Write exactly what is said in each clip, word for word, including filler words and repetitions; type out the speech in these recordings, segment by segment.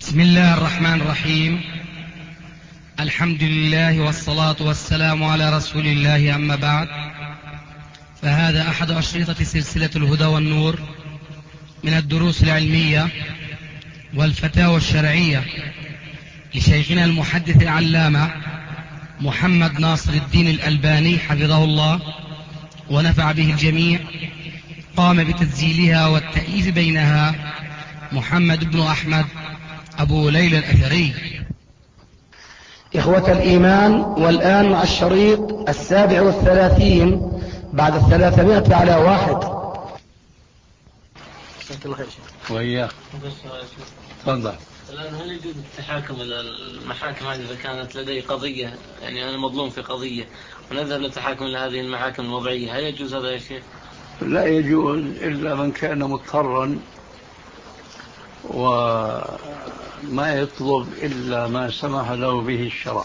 بسم الله الرحمن الرحيم. الحمد لله والصلاة والسلام على رسول الله، أما بعد، فهذا أحد أشرطة سلسلة الهدى والنور من الدروس العلمية والفتاوى الشرعية لشيخنا المحدث العلامة محمد ناصر الدين الألباني حفظه الله ونفع به الجميع. قام بتسجيلها والتأليف بينها محمد بن أحمد أبو ليلى الأثري. إخوة الإيمان، والآن مع الشريط السابع والثلاثين بعد الثلاثمائة على واحد. وإياك تفضل. الآن هل يجوز التحاكم إلى المحاكم هذه إذا كانت لدي قضية، يعني أنا مظلوم في قضية ونذهب للتحاكم إلى هذه المحاكم الوضعية، هل يجوز هذا يا شيخ؟ لا يجوز إلا من كان مضطرا وما يطلب إلا ما سمح له به الشرع.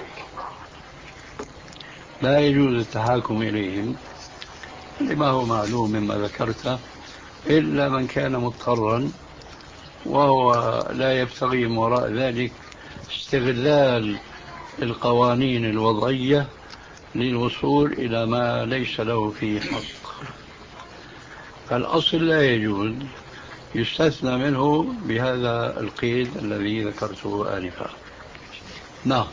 لا يجوز التحاكم إليهم لما هو معلوم مما ذكرته، إلا من كان مضطرا وهو لا يبتغي من وراء ذلك استغلال القوانين الوضعية للوصول إلى ما ليس له فيه حق. فالأصل لا يجوز، يستثنى منه بهذا القيد الذي ذكرته آنفا. نعم.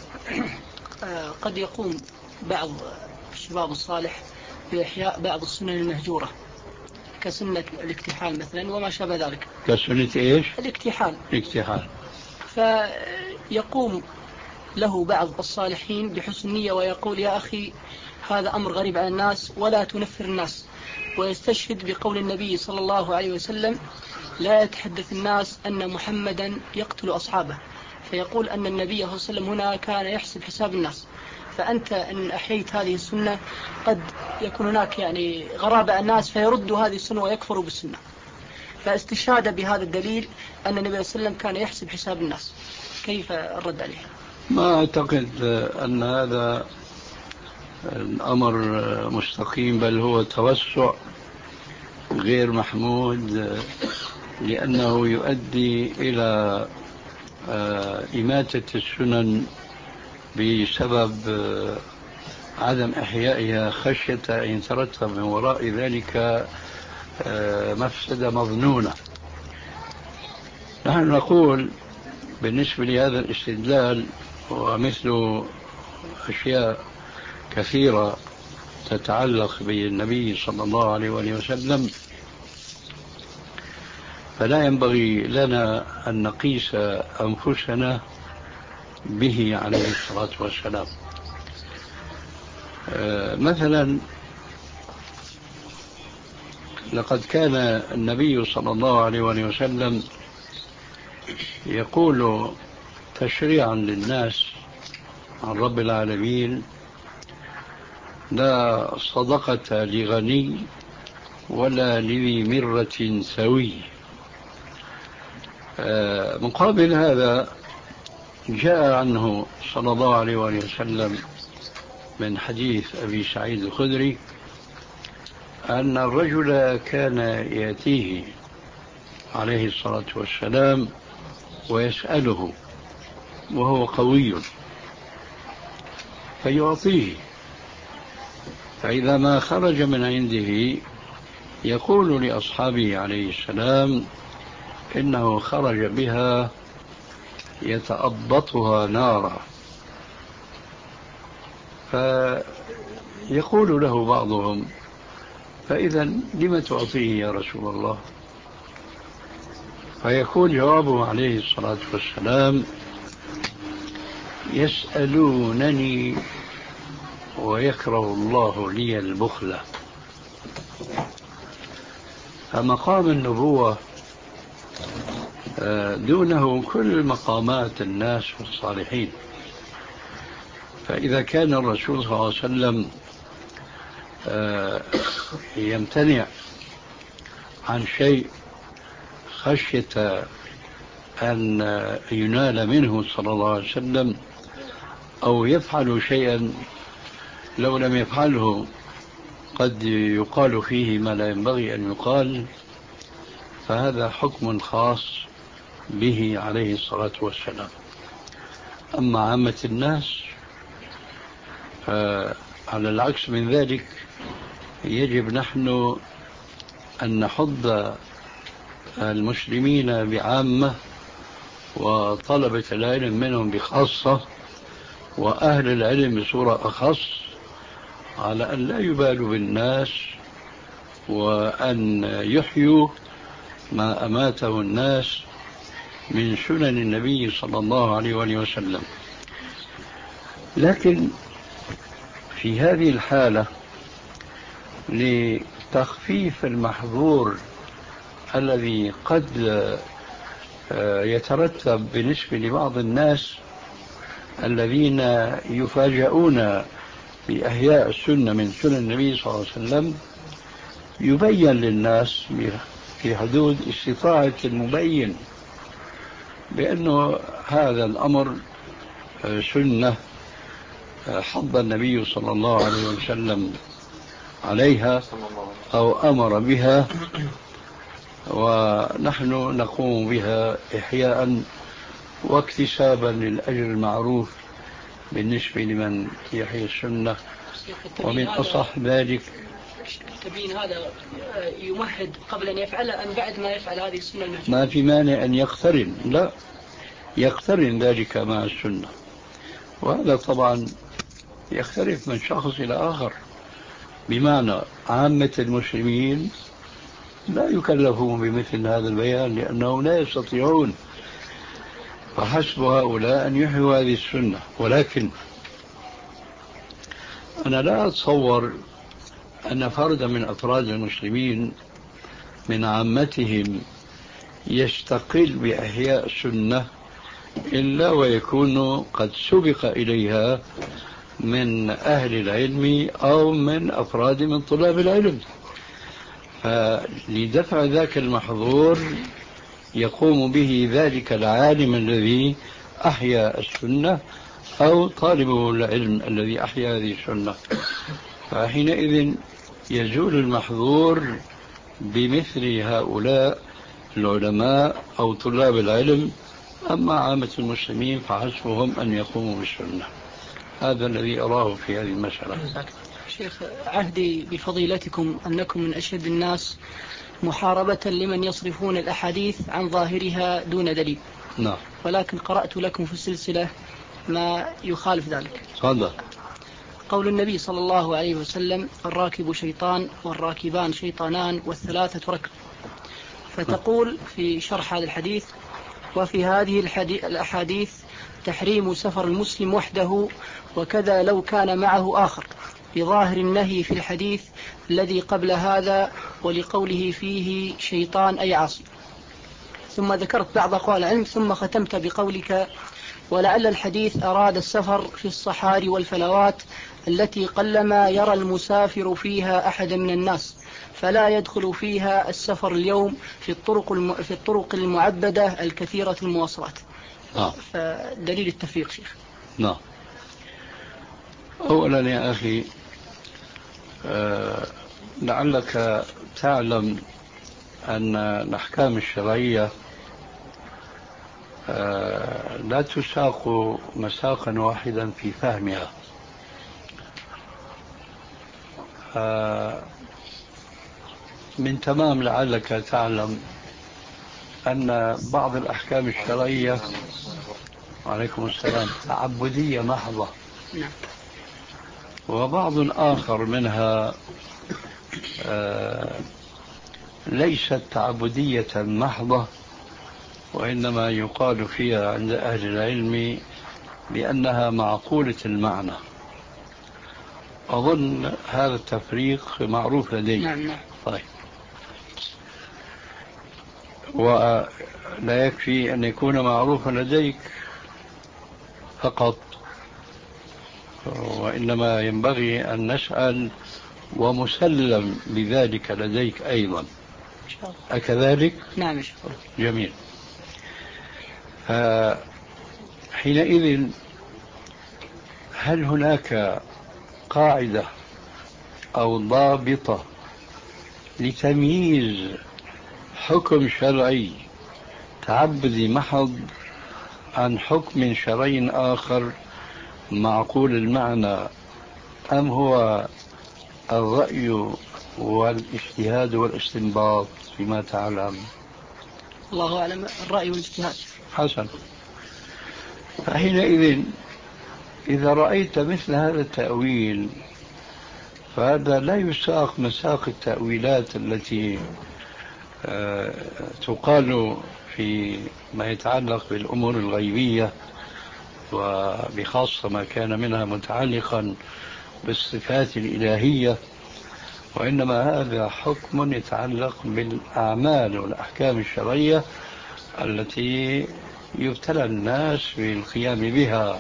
قد يقوم بعض الشباب الصالح بإحياء بعض السنن المهجورة كسنة الاكتحال مثلا وما شابه ذلك. كسنة إيش؟ الاكتحال. الاكتحال. فيقوم له بعض الصالحين بحسن نية ويقول: يا أخي، هذا أمر غريب على الناس ولا تنفر الناس، ويستشهد بقول النبي صلى الله عليه وسلم: لا يتحدث الناس أن محمدا يقتل أصحابه، فيقول أن النبي صلى الله عليه وسلم هنا كان يحسب حساب الناس. فأنت إن أحييت هذه السنة قد يكون هناك يعني غرابة الناس فيردوا هذه السنة ويكفروا بالسنة. فاستشهاد بهذا الدليل أن النبي صلى الله عليه وسلم كان يحسب حساب الناس، كيف الرد عليه؟ ما أعتقد أن هذا الأمر مستقيم، بل هو توسع غير محمود، لأنه يؤدي إلى إماتة السنن بسبب عدم إحيائها خشية أن يترتب من وراء ذلك مفسدة مظنونة. نحن نقول بالنسبة لهذا الاستدلال ومثل أشياء كثيرة تتعلق بالنبي صلى الله عليه وآله وسلم، فلا ينبغي لنا أن نقيس أنفسنا به عليه الصلاة والسلام. مثلا لقد كان النبي صلى الله عليه وآله وسلم يقول تشريعا للناس عن رب العالمين: لا صدقة لغني ولا لذي مرة سوي. مقابل هذا جاء عنه صلى الله عليه وآله وسلم من حديث أبي سعيد الخدري أن الرجل كان يأتيه عليه الصلاة والسلام ويسأله وهو قوي فيعطيه، فإذا ما خرج من عنده يقول لأصحابه عليه السلام إنه خرج بها يتأبطها نارا. فيقول له بعضهم: فإذا لم تعطيه يا رسول الله؟ فيكون جوابه عليه الصلاة والسلام: يسألونني ويكره الله لي البخل. فمقام النبوة دونه كل مقامات الناس والصالحين. فإذا كان الرسول صلى الله عليه وسلم يمتنع عن شيء خشية أن ينال منه صلى الله عليه وسلم، أو يفعل شيئا لو لم يفعله قد يقال فيه ما لا ينبغي أن يقال، فهذا حكم خاص به عليه الصلاة والسلام. أما عامة الناس على العكس من ذلك، يجب نحن أن نحض المسلمين بعامة وطلبة العلم منهم بخاصة وأهل العلم بصورة أخص على أن لا يبالوا بالناس وأن يحيوا ما أماته الناس من سنن النبي صلى الله عليه وآله وسلم. لكن في هذه الحالة لتخفيف المحظور الذي قد يترتب بالنسبة لبعض الناس الذين يفاجؤون بإحياء السنة من سنن النبي صلى الله عليه وسلم، يبين للناس في حدود استطاعة المبين بأنه هذا الأمر سنة حض النبي صلى الله عليه وسلم عليها أو أمر بها، ونحن نقوم بها إحياء واكتسابا للأجر المعروف بالنسبة لمن يحيي السنة. ومن أصح ذلك التبيين هذا يمهد قبل أن يفعله أم بعد ما يفعل هذه السنة المهجورة؟ ما في مانع أن يقترن، لا يقترن ذلك مع السنة، وهذا طبعا يختلف من شخص إلى آخر، بمعنى عامة المسلمين لا يكلفون بمثل هذا البيان لأنهم لا يستطيعون، فحسب هؤلاء أن يحيوا هذه السنة. ولكن أنا لا أتصور أن فردا من أفراد المسلمين من عامتهم يستقل بإحياء السنة إلا ويكون قد سبق إليها من أهل العلم أو من أفراد من طلاب العلم، فلدفع ذاك المحظور يقوم به ذلك العالم الذي أحيا السنة أو طالب العلم الذي أحيا هذه السنة، فحينئذ يزول المحظور بمثل هؤلاء العلماء أو طلاب العلم. أما عامة المسلمين فحسبهم أن يقوموا بالسنة. هذا الذي أراه في هذه المسألة. شيخ، عهدي بفضيلتكم أنكم من أشد الناس محاربة لمن يصرفون الأحاديث عن ظاهرها دون دليل. نعم. ولكن قرأت لكم في السلسلة ما يخالف ذلك. صدق. قول النبي صلى الله عليه وسلم: الراكب شيطان والراكبان شيطانان والثلاثة ركب. فتقول في شرح هذا الحديث: وفي هذه الأحاديث تحريم سفر المسلم وحده، وكذا لو كان معه آخر، بظاهر النهي في الحديث الذي قبل هذا ولقوله فيه شيطان أي عاصي. ثم ذكرت بعض أقوال العلم ثم ختمت بقولك: ولعل الحديث أراد السفر في الصحاري والفلوات التي قلما يرى المسافر فيها أحد من الناس، فلا يدخل فيها السفر اليوم في الطرق الم... في الطرق المعبدة الكثيرة المواصلات. نعم. فدليل التفريق شيخ. نعم. أولا يا أخي، أه لعلك تعلم أن الأحكام الشرعية أه لا تساق مساقا واحدا في فهمها. أه من تمام لعلك تعلم أن بعض الأحكام الشرعية، عليكم السلام، تعبدية محضة، وبعض آخر منها ليست تعبدية محضة، وإنما يقال فيها عند أهل العلم بأنها معقولة المعنى. أظن هذا التفريق معروف لديك. نعم. طيب، ولا يكفي أن يكون معروفا لديك فقط، وإنما ينبغي أن نسأل ومسلم بذلك لديك أيضا. أكذلك؟ نعم. جميل. حينئذ هل هناك قاعدة أو ضابطة لتمييز حكم شرعي تعبدي محض عن حكم شرعي آخر معقول المعنى، أم هو الرأي والاجتهاد والاستنباط فيما تعلم؟ الله أعلم، الرأي والاجتهاد. حسن. فحينئذ إذا رأيت مثل هذا التأويل فهذا لا يساق مساق التأويلات التي تقال في ما يتعلق بالأمور الغيبية، وبخاصة ما كان منها متعلقا بالصفات الإلهية، وإنما هذا حكم يتعلق بالأعمال والأحكام الشرعية التي يبتلى الناس بالقيام بها.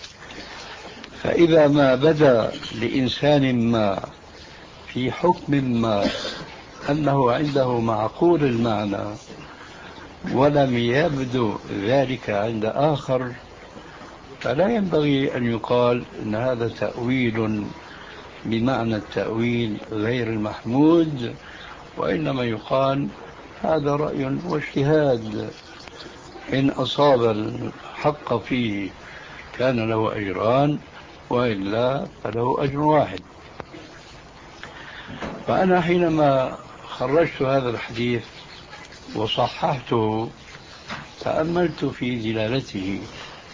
فإذا ما بدا لإنسان ما في حكم ما أنه عنده معقول المعنى ولم يبدو ذلك عند آخر، فلا ينبغي أن يقال أن هذا تأويل بمعنى التأويل غير المحمود، وإنما يقال هذا رأي واجتهاد، إن أصاب الحق فيه كان له أجران، وإلا فله أجر واحد. فأنا حينما خرجت هذا الحديث وصححته تأملت في دلالته،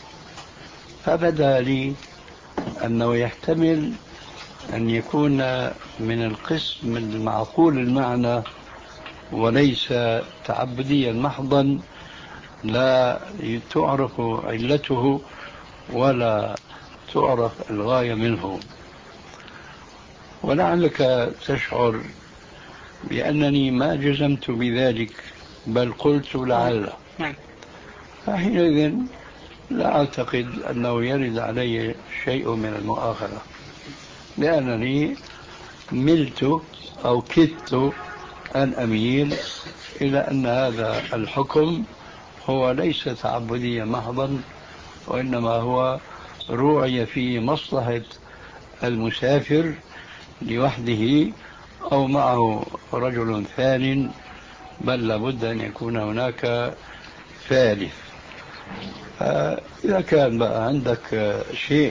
فبدا لي أنه يحتمل أن يكون من القسم المعقول المعنى وليس تعبديا محضا لا تعرف علته ولا تعرف الغاية منه. ولعلك تشعر بأنني ما جزمت بذلك، بل قلت لعل. فحينئذ لا أعتقد أنه يرد علي شيء من المؤاخذة، لأنني ملت أو كدت أن أميل إلى أن هذا الحكم هو ليس تعبديا محضا، وإنما هو روعي في مصلحة المسافر لوحده أو معه رجل ثان، بل لابد أن يكون هناك ثالث. فإذا كان بقى عندك شيء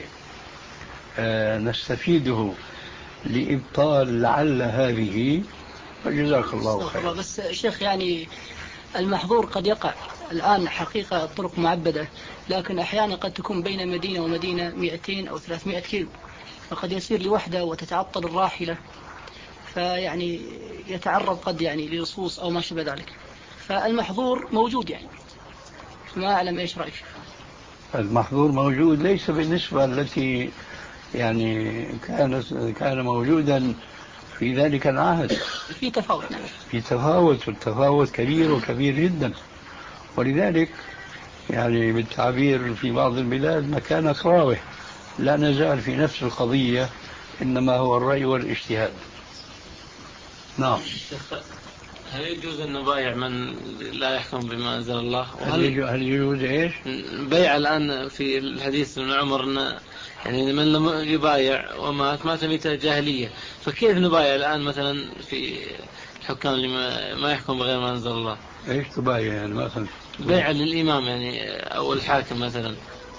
نستفيده لإبطال لعل هذه فجزاك الله خير. بس شيخ، يعني المحظور قد يقع الآن حقيقة الطرق معبدة، لكن أحيانا قد تكون بين مدينة ومدينة مئتين أو ثلاثمائة كيلو، فقد يصير لوحده وتتعطل الراحلة، فيعني يتعرض قد يعني للصوص أو ما شابه ذلك، فالمحظور موجود يعني. ما أعلم إيش رأيك؟ المحظور موجود، ليس بالنسبة التي يعني كان كان موجودا في ذلك العهد. في تفاوت. في تفاوت، والتفاوت كبير وكبير جدا، ولذلك يعني بالتعبير في بعض البلاد مكان راوح، لا نزال في نفس القضية، إنما هو الرأي والاجتهاد. نعم. هل يجوز أن نبايع من لا يحكم بما أنزل الله؟ هل, هل يجوز إيش؟ بيع الآن في الحديث ابن عمر أن يعني من لم يبايع ومات مات ميتة جاهلية، فكيف نبايع الآن مثلا في الحكام اللي ما يحكم بغير ما أنزل الله؟ إيش تبايع يعني مثلا؟ بيع للإمام يعني أو الحاكم مثلا،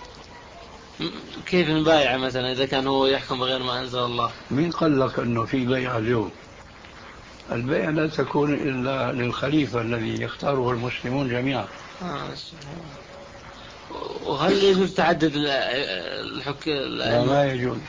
كيف نبايع مثلا إذا كان هو يحكم بغير ما أنزل الله؟ مين قال لك أنه في بيع اليوم؟ البيع لا تكون إلا للخليفة الذي يختاره المسلمون جميعا. آه. وهل يجوز تعدد الحكم؟ لا، ما يجوز،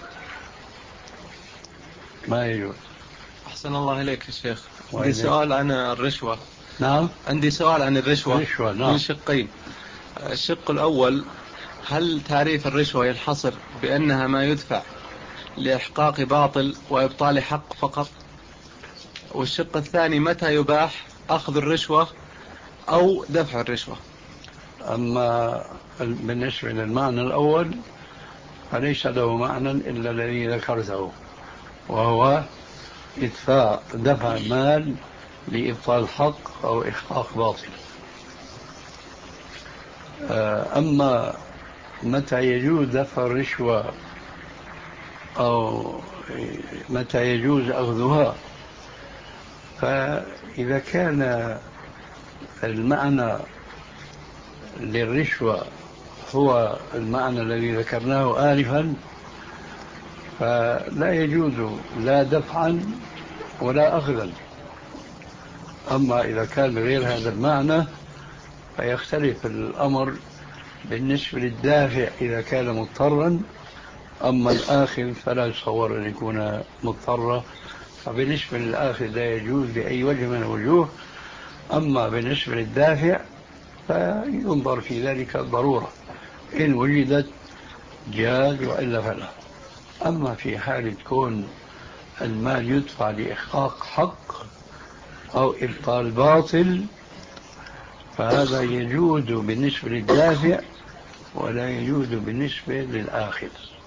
ما يجوز. أحسن الله إليك يا شيخ. عندي سؤال عن الرشوة. نعم. عندي سؤال عن الرشوة. الرشوة نعم. من شقين. الشق الأول، هل تعريف الرشوة ينحصر بأنها ما يدفع لإحقاق باطل وإبطال حق فقط؟ والشق الثاني، متى يباح أخذ الرشوة أو دفع الرشوة؟ أما بالنسبة للمعنى الأول فليس له معنى إلا الذي ذكرته، وهو إدفاع دفع مال لإبطال حق أو إحقاق باطل. أما متى يجوز دفع الرشوة أو متى يجوز أخذها، فإذا كان المعنى للرشوة هو المعنى الذي ذكرناه آنفا فلا يجوز لا دفعا ولا أخذا. أما إذا كان بغير هذا المعنى فيختلف الأمر بالنسبة للدافع إذا كان مضطرا، أما الآخذ فلا يتصور أن يكون مضطرا، فبالنسبة للآخذ لا يجوز بأي وجه من الوجوه. أما بالنسبة للدافع فينظر في ذلك الضرورة، إن وجدت جاز وإلا فلا. أما في حال كون المال يدفع لإحقاق حق أو إبطال باطل فهذا يجوز بالنسبة للدافع ولا يجوز بالنسبة للآخذ.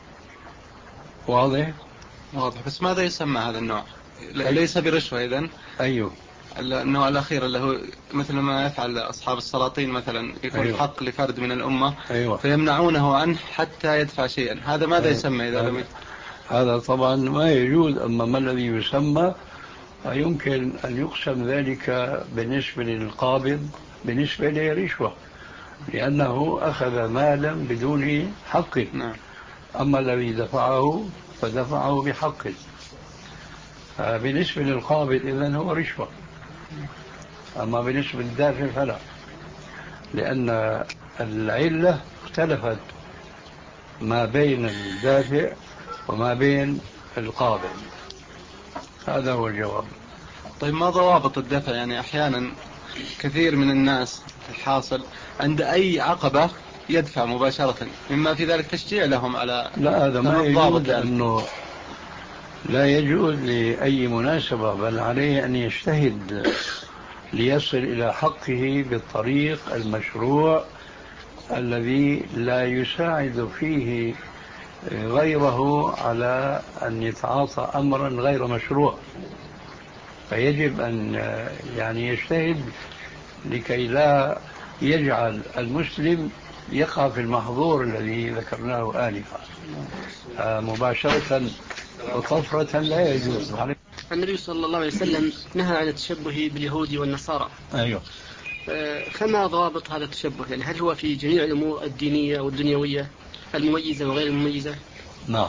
واضح؟ واضح. بس ماذا يسمى هذا النوع؟ ليس برشوة إذن؟ أيوه، النوع الأخير اللي هو مثل ما يفعل أصحاب السلاطين مثلا، يكون أيوه. حق لفرد من الأمة، أيوه. فيمنعونه عنه حتى يدفع شيئا، هذا ماذا أيوه. يسمى إذا لم؟ هذا طبعا ما يجوز. أما ما الذي يسمى يمكن أن يقسم ذلك بالنسبة للقابض بالنسبة لرشوة، لأنه أخذ مالا بدون حق. نعم. أما الذي دفعه فدفعه بحق، بالنسبة للقابض إذن هو رشوة. أما بالنسبة للدافع فلا، لأن العلة اختلفت ما بين الدافع وما بين القابض. هذا هو الجواب. طيب ما ضوابط الدفع؟ يعني أحيانا كثير من الناس الحاصل عند أي عقبة يدفع مباشرة، مما في ذلك تشجيع لهم على لا، هذا ما يجوز، يعني. أنه لا يجوز لأي مناسبة، بل عليه أن يجتهد ليصل إلى حقه بالطريق المشروع الذي لا يساعد فيه غيره على أن يتعاطى أمرا غير مشروع. فيجب أن يعني يجتهد لكي لا يجعل المسلم يقع في المحظور الذي ذكرناه آنفا. مباشرة وطفرة لا يجوز. النبي صلى الله عليه وسلم نهى عن التشبه باليهود والنصارى. أيوه. فما ضوابط هذا التشبه؟ يعني هل هو في جميع الأمور الدينية والدنيوية المميزة وغير المميزة؟ نعم،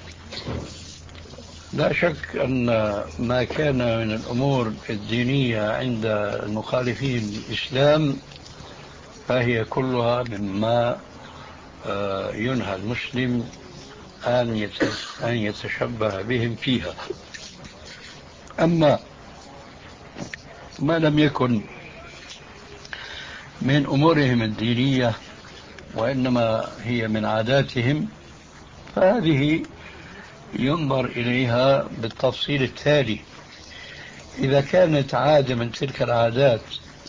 لا شك أن ما كان من الأمور الدينية عند المخالفين الإسلام فهي كلها مما ينهى المسلم أن يتشبه بهم فيها. أما ما لم يكن من أمورهم الدينية وإنما هي من عاداتهم فهذه ينظر إليها بالتفصيل التالي. إذا كانت عادة من تلك العادات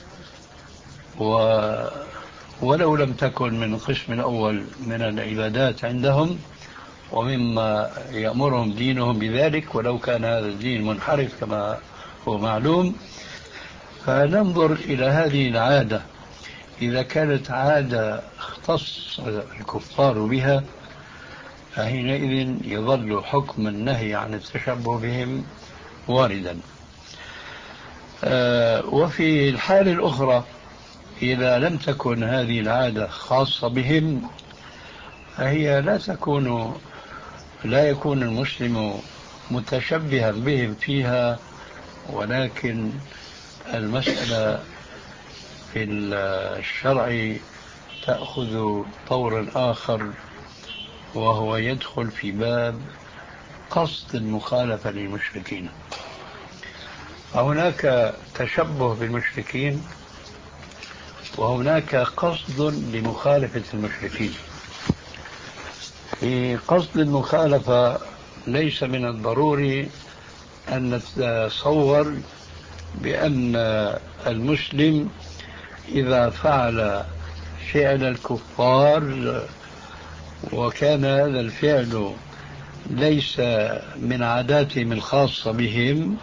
ولو لم تكن من القسم الأول من العبادات عندهم ومما يأمرهم دينهم بذلك، ولو كان هذا الدين منحرف كما هو معلوم، فننظر إلى هذه العادة. إذا كانت عادة اختص الكفار بها فحينئذ يظل حكم النهي عن التشبه بهم واردا. آه وفي الحالة الأخرى إذا لم تكن هذه العادة خاصة بهم فهي لا تكون لا يكون المسلم متشبها بهم فيها، ولكن المسألة في الشرع تأخذ طورا آخر، وهو يدخل في باب قصد المخالفة للمشركين. هناك تشبه بالمشركين وهناك قصد لمخالفة المشركين. في قصد المخالفة ليس من الضروري أن نتصور بأن المسلم إذا فعل فعل الكفار وكان هذا الفعل ليس من عاداتهم الخاصة بهم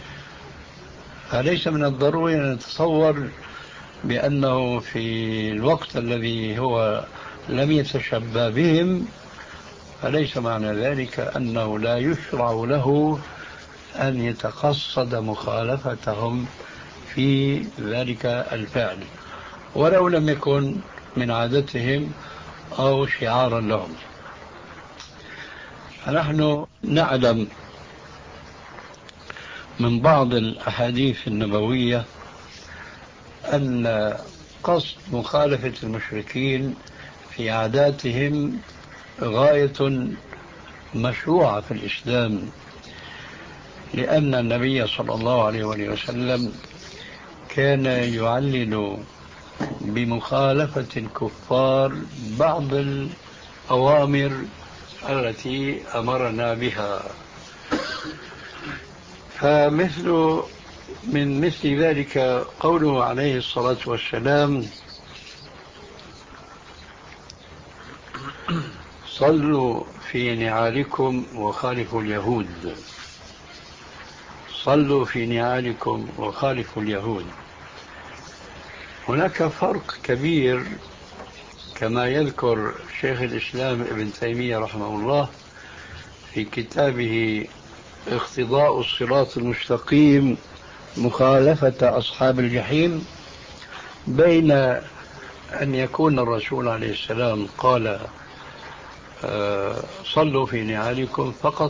فليس من الضروري أن نتصور بأنه في الوقت الذي هو لم يتشبه بهم فليس معنى ذلك أنه لا يشرع له أن يتقصد مخالفتهم في ذلك الفعل ولو لم يكن من عادتهم أو شعارا لهم. فنحن نعلم من بعض الأحاديث النبوية أن قصد مخالفة المشركين في عاداتهم غاية مشروعة في الإسلام، لأن النبي صلى الله عليه وسلم كان يعلل بمخالفة الكفار بعض الأوامر التي أمرنا بها. فمثل من مثل ذلك قوله عليه الصلاة والسلام: صلوا في نعالكم وخالفوا اليهود. صلوا في نعالكم وخالفوا اليهود. هناك فرق كبير كما يذكر شيخ الإسلام ابن تيمية رحمه الله في كتابه اقتضاء الصراط المستقيم مخالفة أصحاب الجحيم، بين أن يكون الرسول عليه السلام قال صلوا في نعالكم فقط،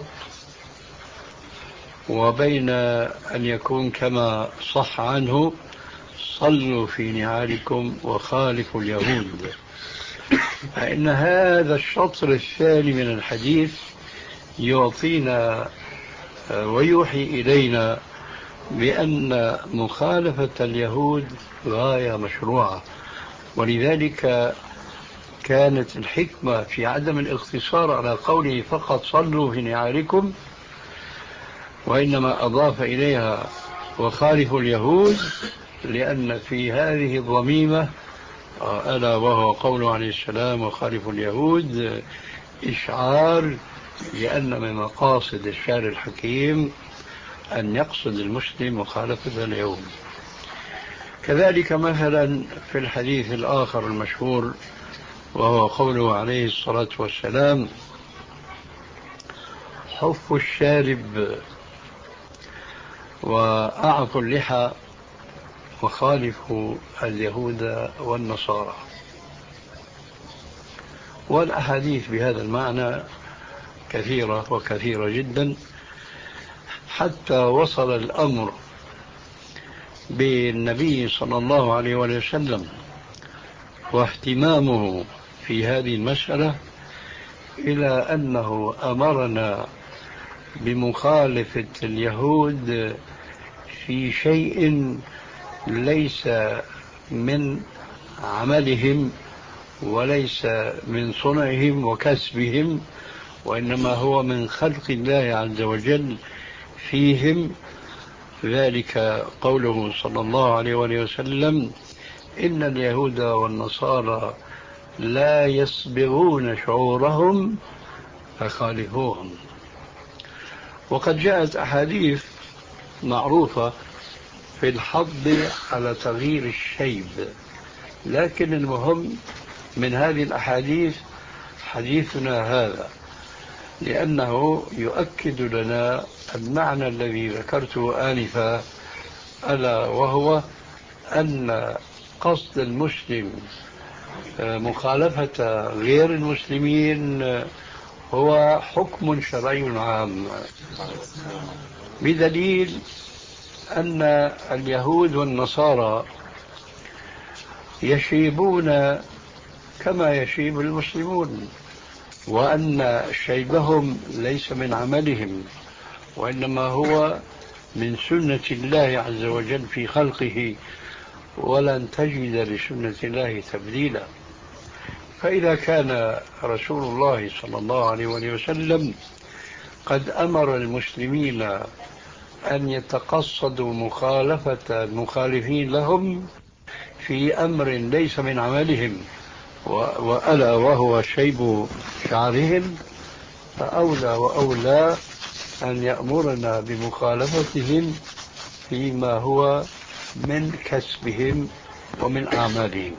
وبين أن يكون كما صح عنه صلوا في نعالكم وخالفوا اليهود. فإن هذا الشطر الثاني من الحديث يعطينا ويوحي إلينا بأن مخالفة اليهود غاية مشروعة، ولذلك كانت الحكمة في عدم الاقتصار على قوله فقط صلوا في نعالكم، وإنما أضاف إليها وخالفوا اليهود، لأن في هذه الضميمة ألا وهو قوله عليه السلام وخالفوا اليهود إشعار لأن من مقاصد الشارع الحكيم أن يقصد المسلم مخالفة اليهود. كذلك مثلا في الحديث الآخر المشهور وهو قوله عليه الصلاة والسلام: حفوا الشارب وأعفوا اللحى وخالفوا اليهود والنصارى. والأحاديث بهذا المعنى كثيرة وكثيرة جدا، حتى وصل الأمر بالنبي صلى الله عليه وسلم واهتمامه في هذه المسألة إلى أنه أمرنا بمخالفة اليهود في شيء ليس من عملهم وليس من صنعهم وكسبهم، وإنما هو من خلق الله عز وجل فيهم. ذلك قوله صلى الله عليه وسلم: إن اليهود والنصارى لا يسبغون شعورهم فخالفوهم. وقد جاءت أحاديث معروفة في الحض على تغيير الشيب، لكن المهم من هذه الأحاديث حديثنا هذا، لأنه يؤكد لنا المعنى الذي ذكرته آنفا، ألا وهو أن قصد المسلم مخالفة غير المسلمين هو حكم شرعي عام، بدليل أن اليهود والنصارى يشيبون كما يشيب المسلمون، وأن شيبهم ليس من عملهم وإنما هو من سنة الله عز وجل في خلقه، ولن تجد لسنة الله تبديلا. فإذا كان رسول الله صلى الله عليه وسلم قد أمر المسلمين أن يتقصدوا مخالفة المخالفين لهم في أمر ليس من عملهم وألا وهو شيب شعرهم، فأولى وأولى أن يأمرنا بمخالفتهم فيما هو من كسبهم ومن أعمالهم.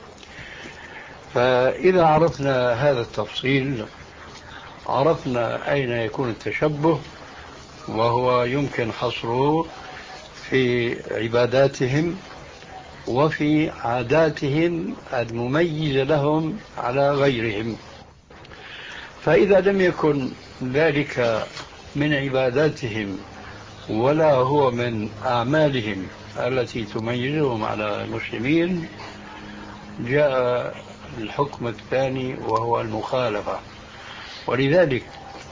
فإذا عرفنا هذا التفصيل عرفنا أين يكون التشبه، وهو يمكن حصره في عباداتهم وفي عاداتهم المميزة لهم على غيرهم. فإذا لم يكن ذلك من عباداتهم ولا هو من أعمالهم التي تميزهم على المسلمين، جاء الحكم الثاني وهو المخالفة. ولذلك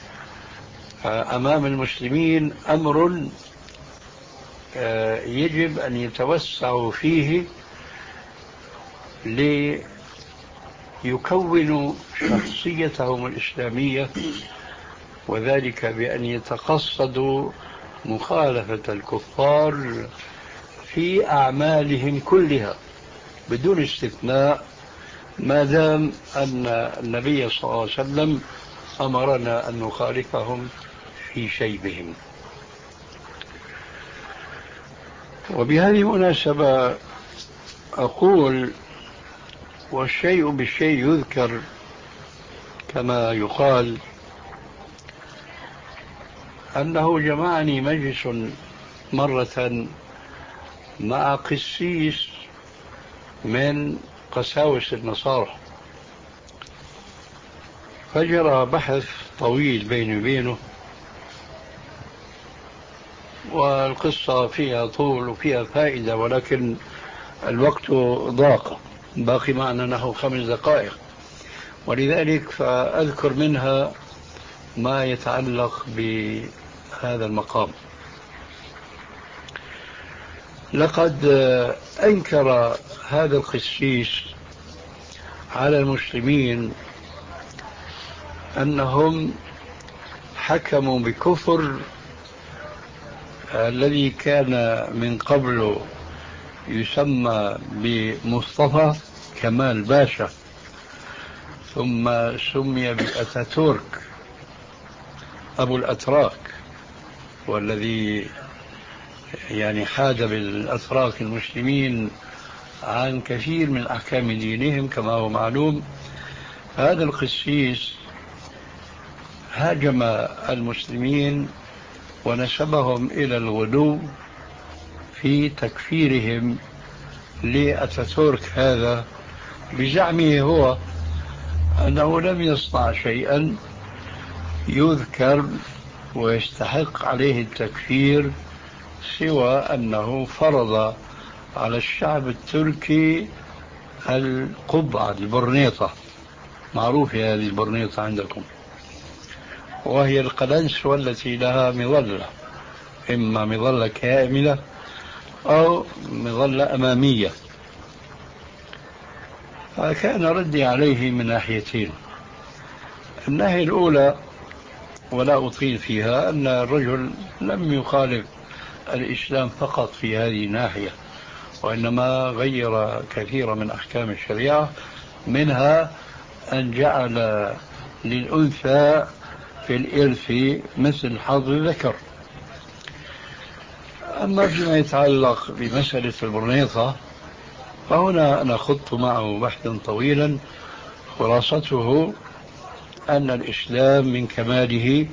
أمام المسلمين أمر يجب أن يتوسعوا فيه ليكونوا شخصيتهم الإسلامية، وذلك بأن يتقصدوا مخالفة الكفار في أعمالهم كلها بدون استثناء، ما دام أن النبي صلى الله عليه وسلم أمرنا أن نخالفهم في شيبهم. وبهذه المناسبة أقول والشيء بالشيء يذكر كما يقال، أنه جمعني مجلس مرة مع قسيس من قساوس النصارى، فجرى بحث طويل بيني وبينه، والقصة فيها طول وفيها فائدة، ولكن الوقت ضاق، باقي معنا نحو خمس دقائق، ولذلك فأذكر منها ما يتعلق بهذا المقام. لقد أنكر هذا القسيس على المسلمين أنهم حكموا بكفر الذي كان من قبل يسمى بمصطفى كمال باشا، ثم سمي بأتاتورك أبو الأتراك، والذي يعني حاد بالأتراك المسلمين عن كثير من أحكام دينهم كما هو معلوم. هذا القسيس هاجم المسلمين ونسبهم إلى الغلو في تكفيرهم لأتاتورك هذا، بزعمه هو أنه لم يصنع شيئا يذكر ويستحق عليه التكفير سوى أنه فرض على الشعب التركي القبعة البرنيطة، معروفة هذه البرنيطة عندكم، وهي القلنسوة التي لها مظلة، إما مظلة كاملة أو مظلة أمامية. فكان ردي عليه من ناحيتين. الناحية الأولى ولا أطيل فيها أن الرجل لم يخالف الإسلام فقط في هذه الناحية، وإنما غير كثيرا من أحكام الشريعة، منها أن جعل للأنثى في الإرث مثل حظ الذكر. أما فيما يتعلق بمسألة البرنيطة فهنا أنا خضت معه بحثا طويلا، خلاصته أن الإسلام من كماله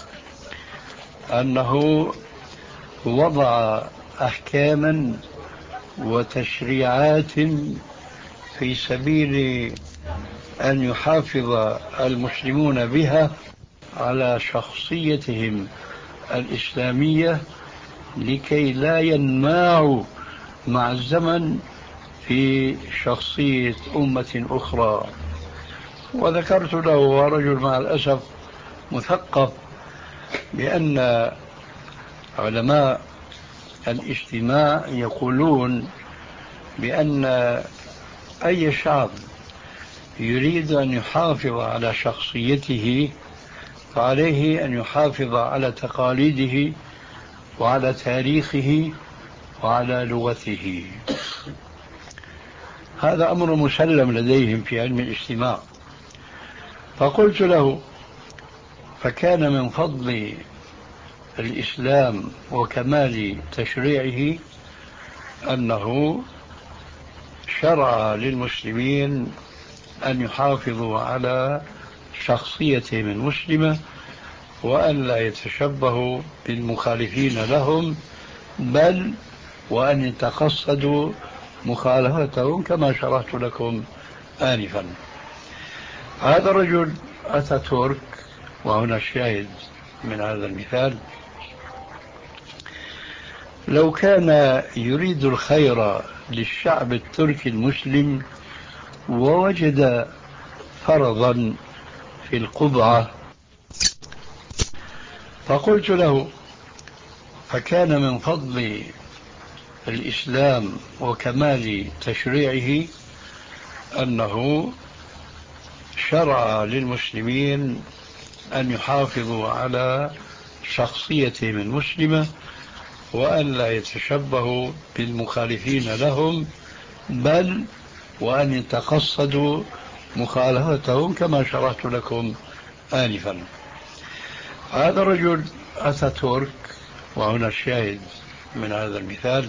أنه وضع أحكاما وتشريعات في سبيل أن يحافظ المسلمون بها على شخصيتهم الإسلامية لكي لا ينماعوا مع الزمن في شخصية أمة أخرى. وذكرت له، ورجل مع الأسف مثقف، بأن علماء الاجتماع يقولون بأن أي شعب يريد أن يحافظ على شخصيته فعليه أن يحافظ على تقاليده وعلى تاريخه وعلى لغته. هذا أمر مسلم لديهم في علم الاجتماع. فقلت له: فكان من فضل الإسلام وكمال تشريعه أنه شرع للمسلمين أن يحافظوا على شخصيتهم المسلمة وأن لا يتشبهوا بالمخالفين لهم، بل وأن يتقصدوا مخالفتهم كما شرحت لكم آنفا. هذا الرجل أتاتورك، وهنا الشاهد من هذا المثال، لو كان يريد الخير للشعب التركي المسلم ووجد فرضا في القبعة فقلت له، فكان من فضل الإسلام وكمال تشريعه أنه شرع للمسلمين أن يحافظوا على شخصيتهم المسلمة وأن لا يتشبهوا بالمخالفين لهم، بل وأن يتقصدوا مخالفتهم كما شرحت لكم آنفا. هذا الرجل أتاتورك، وهنا الشاهد من هذا المثال،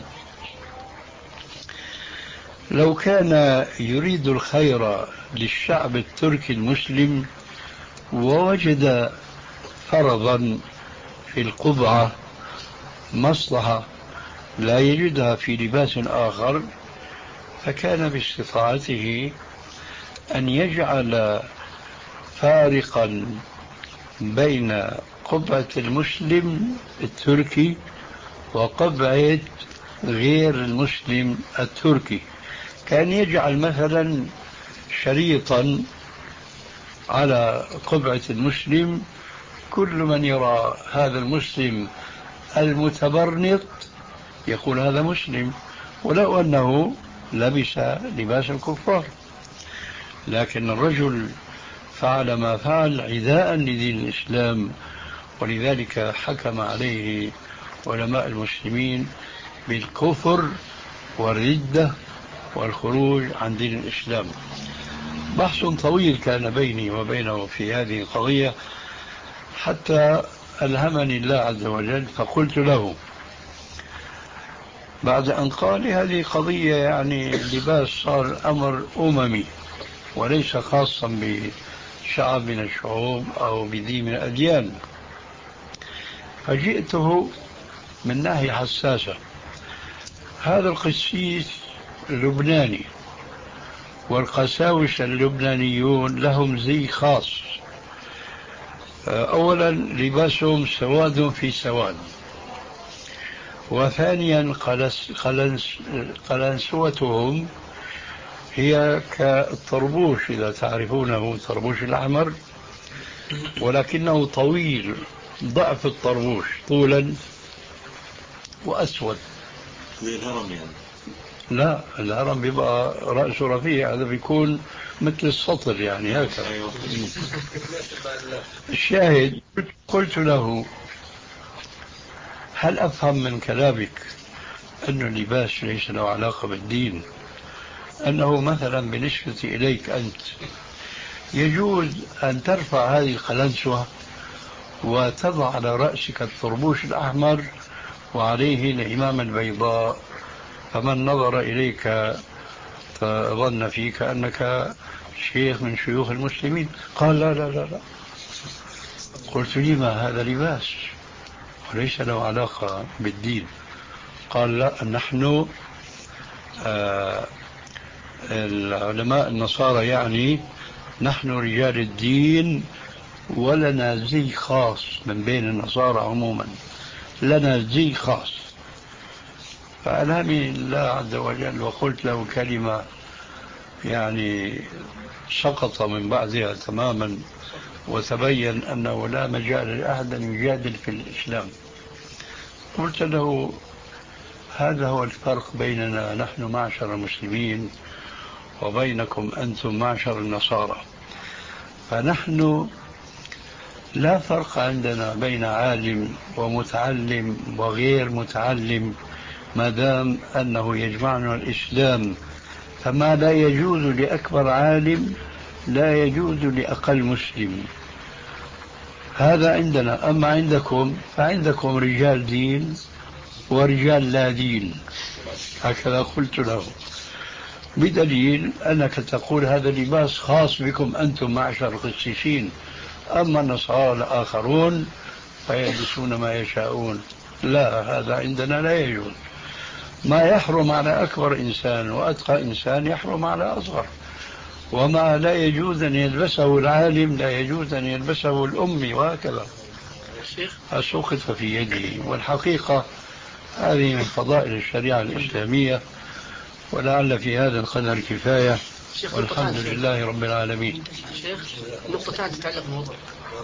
لو كان يريد الخير للشعب التركي المسلم ووجد فرضا في القبعة مصلحة لا يجدها في لباس آخر، فكان باستطاعته أن يجعل فارقا بين قبعة المسلم التركي وقبعة غير المسلم التركي. كان يجعل مثلا شريطا على قبعة المسلم، كل من يرى هذا المسلم المتبرنط يقول هذا مسلم، ولو أنه لبس لباس الكفار. لكن الرجل فعل ما فعل عداء لدين الإسلام، ولذلك حكم عليه علماء المسلمين بالكفر والردة والخروج عن دين الإسلام. بحث طويل كان بيني وبينه في هذه القضية، حتى ألهمني الله عز وجل، فقلت له بعد أن قال هذه قضية يعني اللباس صار أمر أممي وليس خاصا بشعب من الشعوب أو بدين من الأديان، فجئته من ناحية حساسة. هذا القسيس لبناني، والقساوسة اللبنانيون لهم زي خاص. أولا لباسهم سواد في سواد، وثانيا قلس قلنس قلنسوتهم هي كالطربوش، إذا تعرفونه الطربوش الأحمر، ولكنه طويل ضعف الطربوش طولا وأسود. زي الهرم يعني؟ لا، الهرم بيبقى رأسه رفيع، هذا بيكون مثل السطر يعني هكذا. الشاهد، قلت له هل أفهم من كلامك أن اللباس ليس له علاقة بالدين، أنه مثلا بالنسبة إليك أنت يجوز أن ترفع هذه القلنسوة وتضع على رأسك الطربوش الأحمر وعليه العمامة البيضاء، فمن نظر إليك فظن فيك أنك شيخ من شيوخ المسلمين؟ قال لا لا لا لا. قلت لما هذا لباس وليس له علاقة بالدين. قال لا، نحن آه العلماء النصارى يعني نحن رجال الدين ولنا زي خاص من بين النصارى عموما، لنا زي خاص. فألهمني الله عز وجل، وقلت له كلمة يعني سقط من بعدها تماما، وتبين أنه لا مجال لأحد أن يجادل في الإسلام. قلت له هذا هو الفرق بيننا نحن معشر المسلمين وبينكم أنتم معشر النصارى، فنحن لا فرق عندنا بين عالم ومتعلم وغير متعلم ما دام أنه يجمعنا الإسلام، فما لا يجوز لأكبر عالم لا يجوز لأقل مسلم. هذا عندنا. أما عندكم فعندكم رجال دين ورجال لا دين، هكذا قلت له، بدليل أنك تقول هذا لباس خاص بكم أنتم معشر القسيسين، أما النصارى الآخرون فيلبسون ما يشاءون. لا، هذا عندنا لا يجوز. ما يحرم على أكبر إنسان وأتقى إنسان يحرم على أصغر، وما لا يجوز أن يلبسه العالم لا يجوز أن يلبسه الأمي، وهكذا. السقط في يده. والحقيقة هذه من فضائل الشريعة الإسلامية، ولعل في هذا القدر كفاية، والحمد لله رب العالمين. شيخ نقطتان تتعلق بالموضوع.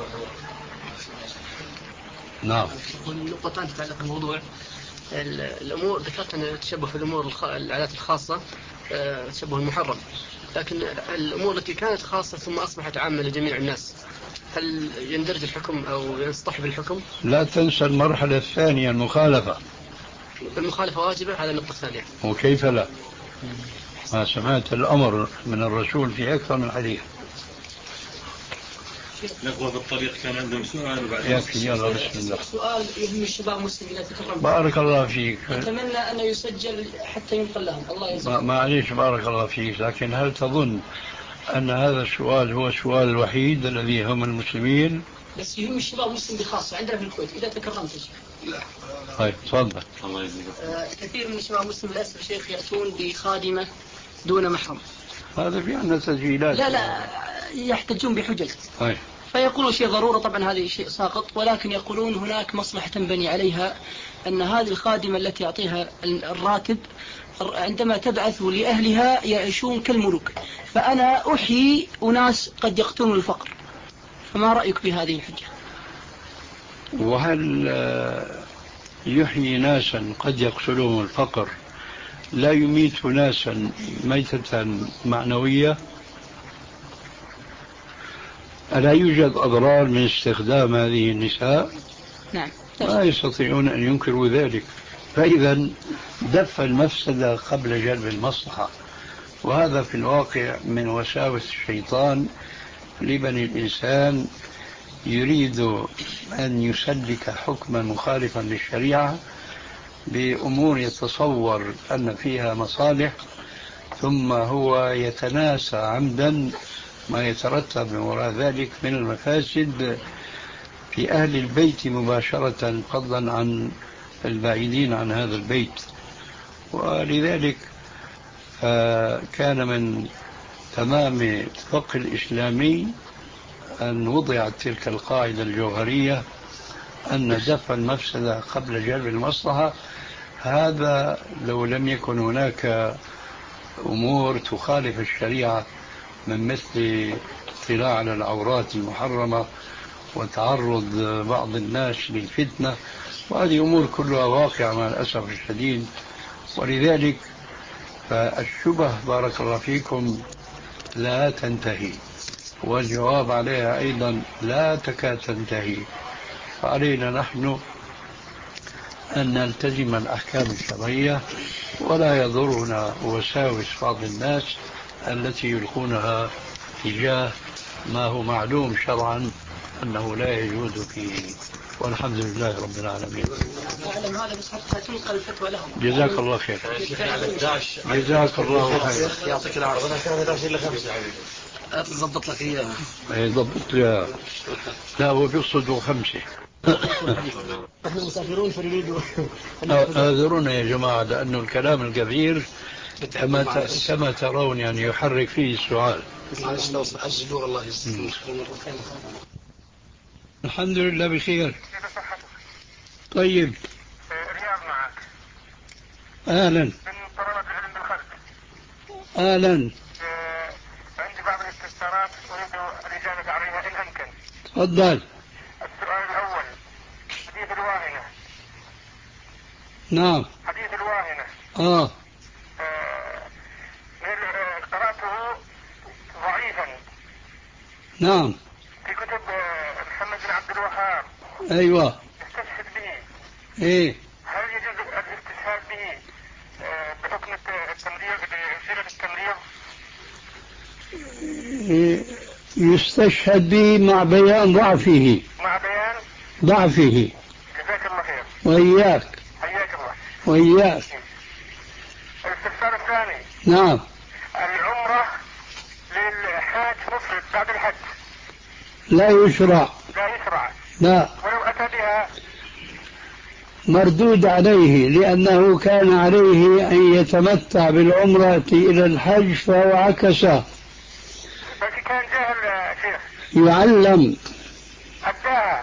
نعم. نقطتان تتعلق بالموضوع. الأمور ذكرت أن تشبه في الأمور الخ... العادات الخاصة تشبه المحرم، لكن الأمور التي كانت خاصة ثم أصبحت عامة لجميع الناس، هل يندرج الحكم أو يصطحب الحكم؟ لا تنسى المرحلة الثانية، المخالفة. المخالفة واجبة، هذا النقطة الثانية. وكيف لا؟ ما سمعت الأمر من الرسول في أكثر من حديث. نقوى بالطريق كان عندهم سؤال وبعدين يكفي، يلا بسم الله. سؤال يهم الشباب المسلمين إذا تكرم. بارك الله فيك. أتمنى أن يسجل حتى ينقل لهم. الله يجزاك. معليش بارك الله فيك، لكن هل تظن أن هذا السؤال هو السؤال الوحيد الذي يهم المسلمين؟ بس يهم الشباب المسلمين بخاصة عندنا في الكويت إذا تكرمت يا شيخ. طيب تفضل. الله يجزيك. آه كثير من الشباب المسلمين للأسف شيخ يأتون بخادمة دون محرم. هذا في عندنا تسجيلات. لا لا يحتجون بحجج. طيب. فيقولون شيء ضرورة، طبعا هذه شيء ساقط، ولكن يقولون هناك مصلحة تنبني عليها، أن هذه الخادمة التي يعطيها الراتب عندما تبعث لأهلها يعيشون كالملوك، فأنا أحيي أناس قد يقتلون الفقر. فما رأيك بهذه الحجة؟ وهل يحيي ناسا قد يقتلهم الفقر لا يميت ناسا ميتة معنوية؟ ألا يوجد أضرار من استخدام هذه النساء؟ نعم. لا يستطيعون أن ينكروا ذلك. فإذا دفع المفسدة قبل جلب المصلحة، وهذا في الواقع من وساوس الشيطان لبني الإنسان، يريد أن يسلك حكما مخالفا للشريعة بأمور يتصور أن فيها مصالح، ثم هو يتناسى عمدا ما يترتب من وراء ذلك من المفاسد في أهل البيت مباشرة، فضلا عن البعيدين عن هذا البيت. ولذلك كان من تمام الفقه الإسلامي أن وضعت تلك القاعدة الجوهرية أن دفع المفسدة قبل جلب المصلحة. هذا لو لم يكن هناك أمور تخالف الشريعة من مثل اطلاع على العورات المحرمة وتعرض بعض الناس للفتنة، وهذه أمور كلها واقعة مع الأسف الشديد. ولذلك فالشبه بارك الله فيكم لا تنتهي، والجواب عليها أيضا لا تكاد تنتهي. فعلينا نحن أن نلتزم الأحكام الشرعية، ولا يضرنا وساوس بعض الناس التي يلقونها تجاه ما هو معلوم شرعا أنه لا يجوز فيه، والحمد لله رب العالمين. أعلم هذا بس حتى تنقل الفتوى لهم. جزاك الله خير. جزاك الله خير. يعطيك العافية. أنا كان إحدى عشر إلى خمسة. ضبط لك إياها. أي ضبط لها. لا هو بيقصد خمسة. نحن مسافرون فنريد. اعذرونا يا جماعة، لأنه الكلام الكثير كما كما ترون يعني يحرك فيه السؤال. معلش لو أجلوا الله يجزيك. الحمد لله بخير. طيب. رياض معك. أهلا. من طلبة العلم بالخلق. أهلا. عندي بعض الاستفسارات أريد الإجابة عليها إن أمكن. تفضل. السؤال الأول، حديث الواهنة. نعم. حديث الواهنة. آه. قرأته ضعيفا. نعم. في كتب محمد بن عبد الوهاب. أيوة. استشهد به. إيه. هل يجوز الاستشهاد به بحكم التمريض بصيغة التمريض؟ إيه. يستشهد به مع بيان ضعفه. مع بيان ضعفه. جزاك الله خير. وإياك. حياك الله. وإياك. الاستفسار الثاني. نعم. العمرة للحاج مفرد بعد الحج. لا يشرع. لا يشرع. لا. ولو أتى بها. مردود عليه، لأنه كان عليه أن يتمتع بالعمرة إلى الحج فهو عكسه. بس كان جاهل يا شيخ. يعلم أداها.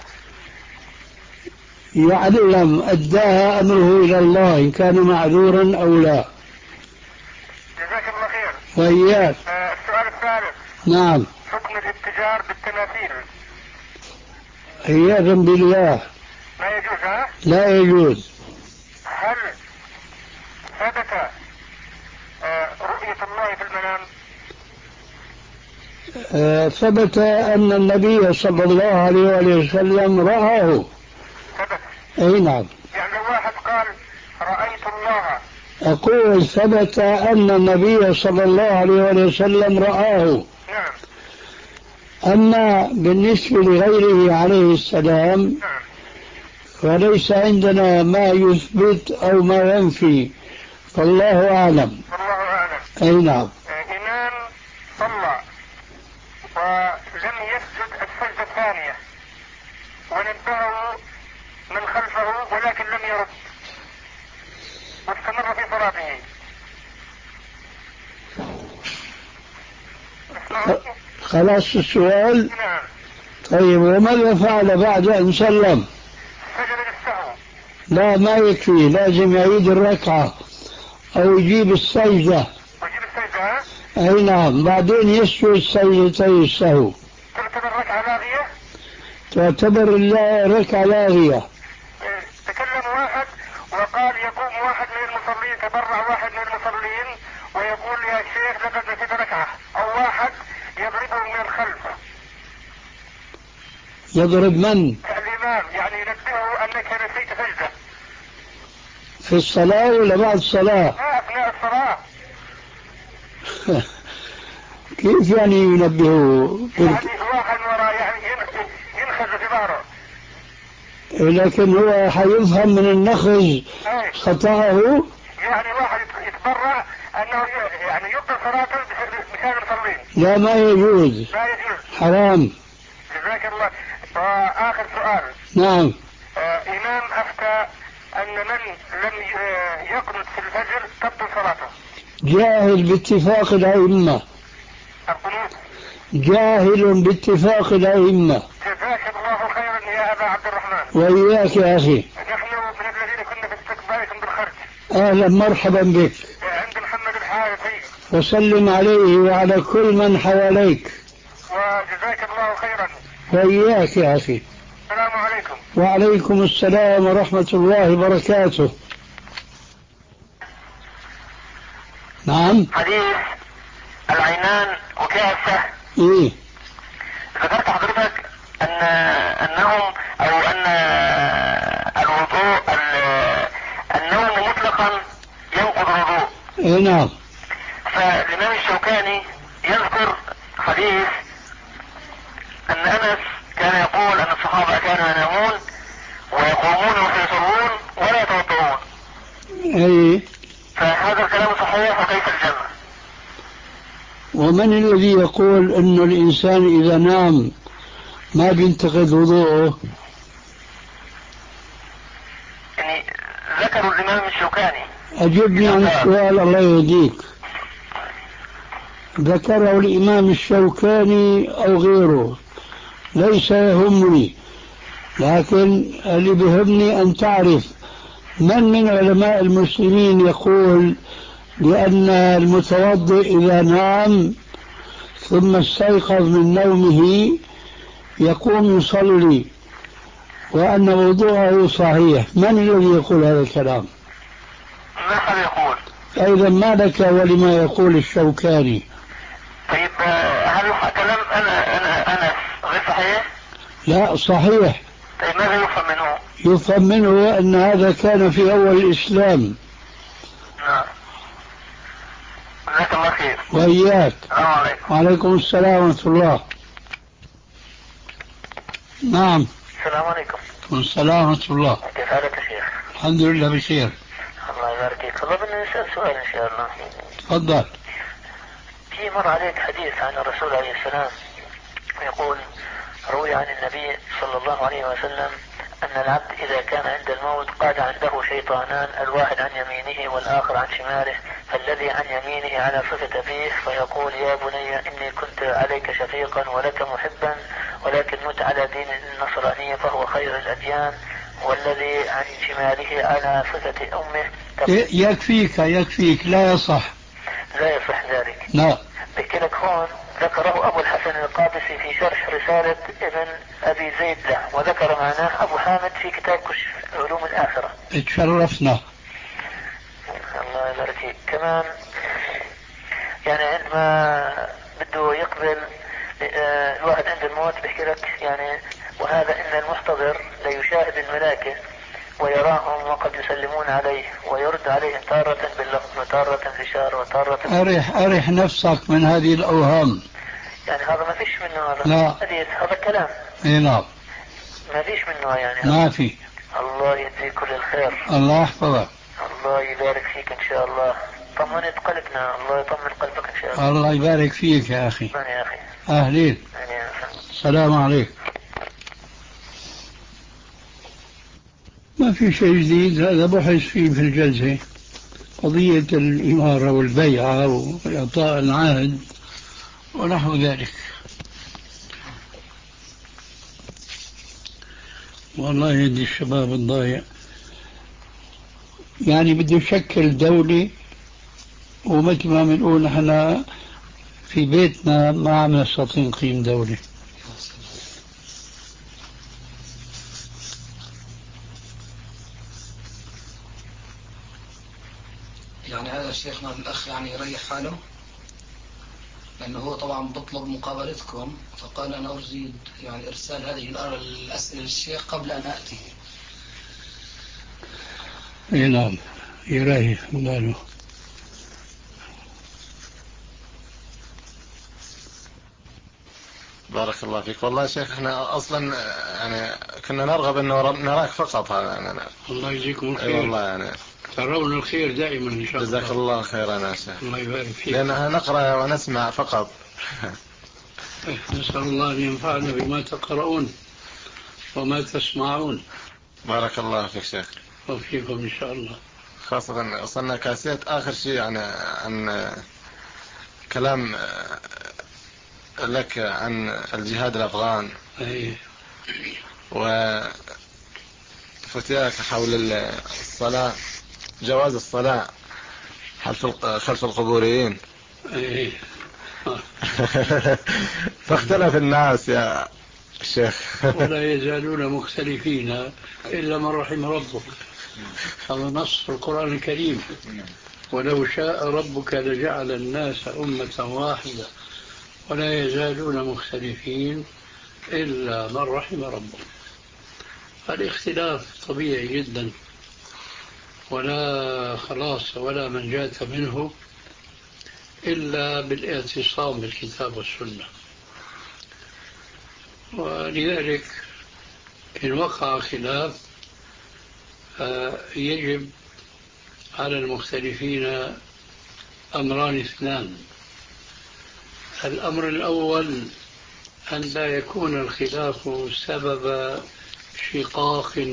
يعلم أداها أمره إلى الله إن كان معذورا أو لا. جزاك الله خير. وإياك. آه السؤال الثالث. نعم. حكم الاتجار بالتماثيل. عياذا بالله. ما يجوز ها؟ لا يجوز. هل ثبت آه رؤية الله في المنام؟ آه ثبت أن النبي صلى الله عليه وسلم رآه. ثبت. أي نعم. يعني لو واحد قال رأيت الله. أقول ثبت أن النبي صلى الله عليه وسلم رآه. نعم. أما بالنسبة لغيره عليه السلام نعم. فليس عندنا ما يثبت أو ما ينفي، فالله أعلم. والله أعلم. أي نعم. آه إمام صلى ولم يسجد السجدة الثانية ونبهه من خلفه ولكن لم يرد واستمر في صلاته. خلاص السؤال. نعم. طيب وماذا فعل بعد أن سلم؟ سجد للسهو. لا ما يكفي، لازم يعيد الركعة أو يجيب السجدة. ويجيب السجدة. أي نعم، بعدين يسجد سجدتي السهو. تعتبر ركعة لاغية؟ تعتبر الركعة لاغية. تكلم واحد وقال يقوم واحد من المصلين، تبرع واحد من المصلين ويقول يا شيخ لقد نسيت ركعة، أو واحد يضربه من الخلف. يضرب من؟ الإمام، يعني ينبهه أنك نسيت سجدة. في الصلاة ولا بعد الصلاة؟ لا أثناء الصلاة. كيف يعني ينبهه؟ يعني واحد وراء يعني ينخز في ظهره. لكن هو حيفهم من النخز خطأه. يعني واحد يتبرع أنه يعني يبطل صلاته مشان المصلين. لا ما يجوز. لا يجوز. حرام. جزاك الله. وآخر سؤال. نعم. آه إمام أفتى أن من لم يقنط في الفجر تبطل صلاته. جاهل باتفاق الأئمة. القنوت. جاهل باتفاق الأئمة. جزاك الله خيرا يا أبا عبد الرحمن. وإياك يا أخي. نحن من الذين كنا في استقبالكم بالخرج. أهلا مرحبا بك. عند محمد الحارثي. وسلم عليه وعلى كل من حواليك. وجزاك الله خيرا. وإياك يا أخي. السلام عليكم. وعليكم السلام ورحمة الله وبركاته. نعم. حديث العينان وكأسه. إيه. ذكرت حضرتك أن أنهم أو أن الوضوء النوم مطلقا ينقض الوضوء. إيه نعم. فالإمام الشوكاني يذكر حديث أن أنس كان يقول أن الصحابة كانوا ينامون ويقومون ويصلون ولا يتوضؤون. أي. فهذا الكلام صحيح وكيف الجمع؟ ومن الذي يقول أن الإنسان إذا نام ما بينتقد وضوءه؟ يعني ذكروا الإمام الشوكاني. أجبني عن السؤال الله يهديك. ذكره الإمام الشوكاني أو غيره ليس يهمني، لكن اللي بيهمني أن تعرف من من علماء المسلمين يقول بأن المتوضئ إذا نام ثم استيقظ من نومه يقوم يصلي وأن وضوءه صحيح. من الذي يقول هذا الكلام؟ ما حد يقول. أيضا ما لك ولما يقول الشوكاني؟ طيب هل كلام أنا أنا أنا غير صحيح؟ لا صحيح. طيب ماذا يفهم منه؟ يفهم منه أن هذا كان في أول الإسلام. نعم. جزاك الله خير. وإياك. السلام عليكم. وعليكم السلام ورحمة الله. نعم. السلام عليكم. السلام ورحمة الله. كيف حالك يا شيخ؟ الحمد لله بخير. الله يبارك فيك. والله بدنا نسأل سؤال إن شاء الله. تفضل. في مر عليك حديث عن الرسول عليه السلام يقول روي عن النبي صلى الله عليه وسلم أن العبد إذا كان عند الموت قاد عنده شيطانان، الواحد عن يمينه والآخر عن شماله، فالذي عن يمينه على صفة أبيه فيقول يا بني إني كنت عليك شفيقا ولك محبا ولكن مت على دين النصرانية فهو خير الأديان، والذي عن شماله على صفة أمه. يكفيك يكفيك لا يصح لا يصح ذلك. لا. بكلك هون ذكره أبو الحسن القادسي في شرح رسالة ابن أبي زيد له، وذكر معناه أبو حامد في كتاب كشف علوم الآخرة. اتشرفنا. الله يبارك فيك. كمان يعني عندما بده يقبل الواحد عند الموت بيحكي لك يعني وهذا إن المحتضر ليشاهد الملائكة ويراهم وقد يسلمون عليه ويرد عليهم تارة باللفظ وتارة بالإشارة وتارة. أرح أرح نفسك من هذه الأوهام. يعني هذا ما فيش منه هذا. لا. حديث هذا كلام. اي نعم. ما فيش منه يعني. ما في. الله يجزيك كل الخير. الله يحفظك. الله يبارك فيك إن شاء الله. طمنت قلبنا. الله يطمن قلبك إن شاء الله. الله يبارك فيك يا أخي. يا أخي. أهلين. السلام عليكم. ما في شيء جديد، هذا بحث فيه في الجلسة قضية الإمارة والبيعة وإعطاء العهد ونحو ذلك. والله يدي الشباب الضايع يعني بده يشكل دولة، ومثل ما بنقول نحن في بيتنا ما عم نستطيع نقيم دولة. يعني هذا شيخنا الأخ يعني يريح حاله، لأنه هو طبعا بطلب مقابلتكم، فقال أنا أريد يعني إرسال هذه الأسئلة للشيخ قبل أن أتي. اي نعم يريح باله. بارك الله فيك. والله يا شيخ احنا اصلا يعني كنا نرغب انه نراك فقط. يعني الله يجزيكم الخير. اي والله يعني ترون الخير دائما ان شاء الله. جزاك الله خيرا يا شيخ. الله يبارك فيك. لانها نقرا ونسمع فقط. نسال الله ان ينفعنا بما تقرؤون وما تسمعون. بارك الله فيك شيخ. وفيكم ان شاء الله. خاصة وصلنا كاسيت اخر شيء يعني عن كلام لك عن الجهاد الافغان. ايه. وفتياك حول الصلاة، جواز الصلاة خلف القبوريين. ايه. فاختلف الناس يا الشيخ. ولا يزالون مختلفين إلا من رحم ربك. هذا نص في القرآن الكريم. ولو شاء ربك لجعل الناس أمة واحدة ولا يزالون مختلفين إلا من رحم ربك. الاختلاف طبيعي جدا ولا خلاص ولا منجاة منه إلا بالاعتصام بالكتاب والسنة. ولذلك إن وقع خلاف يجب على المختلفين أمران اثنان. الأمر الأول أن لا يكون الخلاف سبب شقاق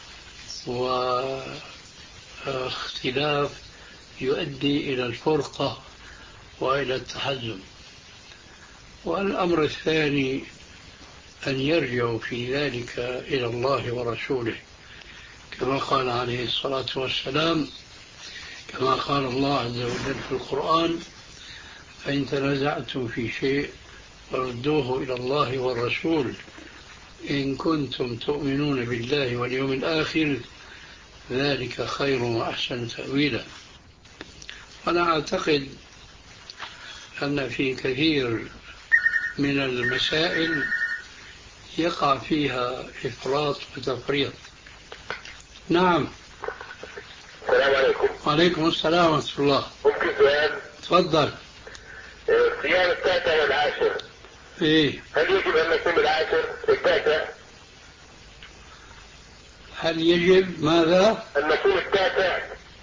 واختلاف يؤدي إلى الفرقة وإلى التحزب. والأمر الثاني أن يرجعوا في ذلك إلى الله ورسوله كما قال عليه الصلاة والسلام، كما قال الله عز وجل في القرآن: فإن تنازعتم في شيء فردوه إلى الله والرسول إن كنتم تؤمنون بالله واليوم الآخر ذلك خير وأحسن تأويلا. وأنا أعتقد أن في كثير من المسائل يقع فيها إفراط وتفريط. نعم. السلام عليكم. وعليكم السلام ورحمة الله. ممكن سؤال؟ تفضل. صيام التاسع والعاشر إيه؟ هل يجب أن نصوم العاشر التاسع؟ هل يجب ماذا؟ أن نصوم التاسع؟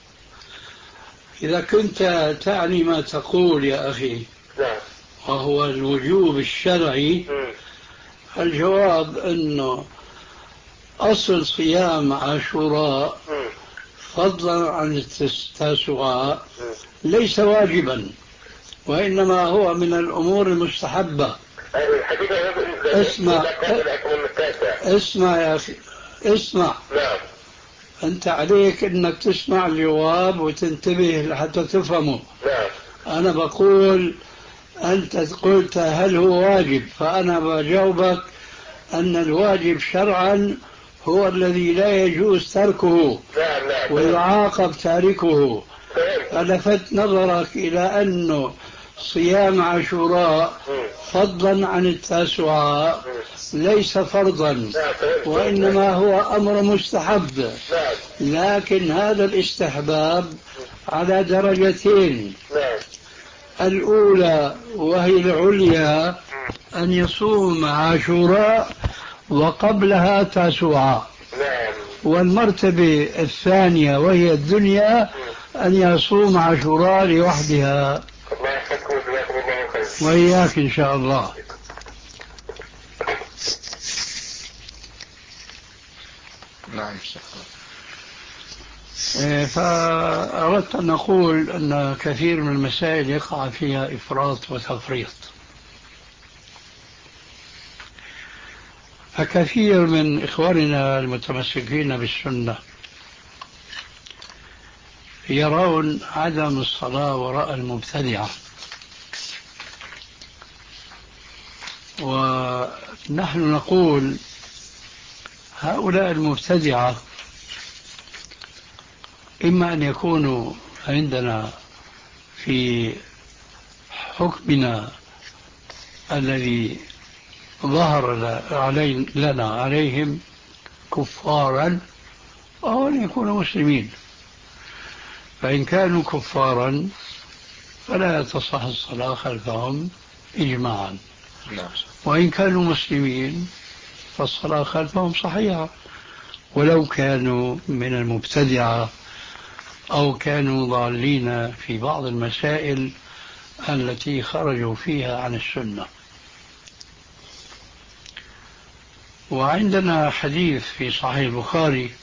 إذا كنت تعني ما تقول يا أخي نعم. وهو الوجوب الشرعي، م. الجواب أنه أصل صيام عاشوراء فضلا عن التاسوعاء ليس واجبا، وإنما هو من الأمور المستحبة. اسمع اسمع يا أخي اسمع. نعم. أنت عليك أنك تسمع الجواب وتنتبه لحتى تفهمه. نعم. أنا بقول أنت قلت هل هو واجب، فأنا بجاوبك أن الواجب شرعا هو الذي لا يجوز تركه نعم نعم ويعاقب تاركه. فلفت نظرك إلى أنه صيام عاشوراء فضلا عن التاسوعاء ليس فرضا، وإنما هو أمر مستحب، لكن هذا الاستحباب على درجتين. الأولى وهي العليا أن يصوم عاشوراء وقبلها تاسوعاء، والمرتبة الثانية وهي الدنيا أن يصوم عاشوراء لوحدها. وإياك إن شاء الله. نعم. فأردت أن أقول أن كثير من المسائل يقع فيها إفراط وتفريط، فكثير من إخواننا المتمسكين بالسنة يرون عدم الصلاة وراء المبتدعة، ونحن نقول هؤلاء المبتدعة إما أن يكونوا عندنا في حكمنا الذي ظهر لنا عليهم كفارا، أو أن يكونوا مسلمين. فإن كانوا كفارا فلا تصح الصلاة خلفهم إجماعا، وإن كانوا مسلمين فالصلاة خلفهم صحيحة، ولو كانوا من المبتدعة أو كانوا ضالين في بعض المسائل التي خرجوا فيها عن السنة. وعندنا حديث في صحيح البخاري